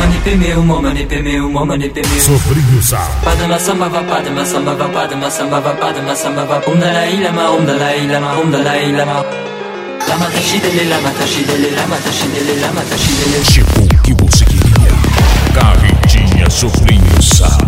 Sobrinho Sá. Padma samba va padma samba va padma samba va padma samba va Dalai Lama Dalai Lama Dalai Lama. Lama tashidele lama tashidele lama tashidele lama tashidele. Tipo o que você queria. Carretinha Sobrinho Sá.